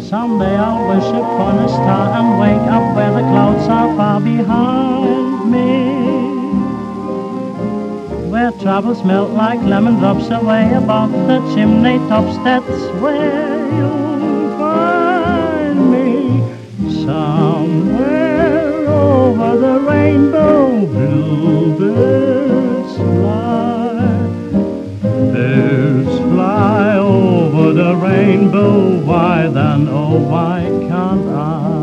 Someday I'll wish upon a star and wake up where the clouds are far behind me, where troubles melt like lemon drops away above the chimney tops. That's where you'll find me, somewhere over the rainbow. Bluebirds fly over the rainbow. Why then, oh why can't I?